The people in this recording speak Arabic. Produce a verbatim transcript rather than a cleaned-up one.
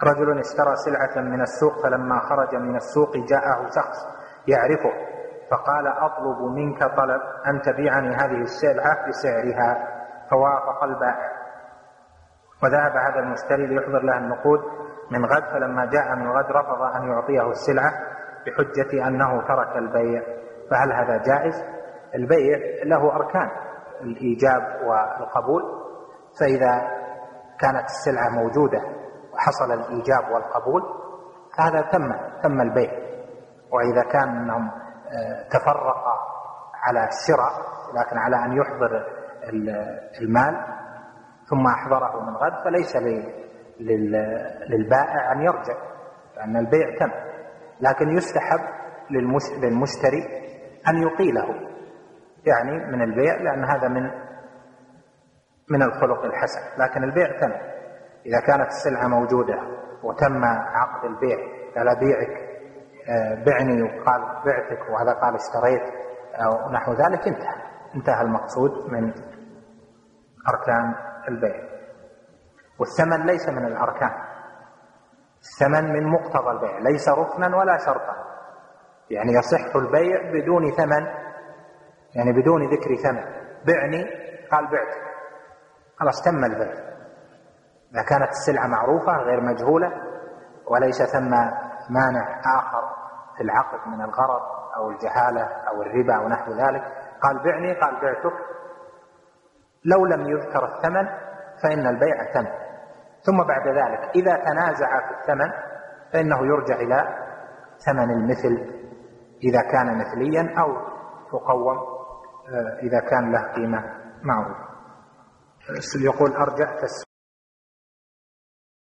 رجل اشترى سلعة من السوق، فلما خرج من السوق جاءه شخص يعرفه فقال: أطلب منك طلب أن تبيعني هذه السلعة بسعرها، فوافق البائع، وذهب هذا المشتري ليحضر له النقود من غد، فلما جاء من غد رفض أن يعطيه السلعة بحجة أنه ترك البيع، فهل هذا جائز؟ البيع له أركان: الإيجاب والقبول، فإذا كانت السلعة موجودة وحصل الإيجاب والقبول هذا تم تم البيع. وإذا كان أنهم تفرقا على الشراء لكن على أن يحضر المال ثم أحضره من غد فليس للبائع أن يرجع، لأن البيع تم، لكن يستحب للمشتري أن يقيله يعني من البيع، لأن هذا من من الخلق الحسن، لكن البيع تم. إذا كانت السلعة موجودة وتم عقد البيع، قال بيعك بعني وقال بعتك وهذا قال اشتريت أو نحو ذلك، انتهى انتهى المقصود من أركان البيع. والثمن ليس من الأركان، الثمن من مقتضى البيع، ليس ركنا ولا شرطا، يعني يصح البيع بدون ثمن، يعني بدون ذكر ثمن. بعني قال بعتك، خلاص تم البيع. إذا كانت السلعة معروفة غير مجهولة وليس ثم مانع آخر في العقد من الغرض أو الجهالة أو الربا أو نحو ذلك، قال بعني قال بعتك، لو لم يذكر الثمن فإن البيع تم. ثم بعد ذلك إذا تنازع في الثمن فإنه يرجع إلى ثمن المثل إذا كان مثليا، أو تقوم إذا كان له قيمة معروفة. يقول أرجع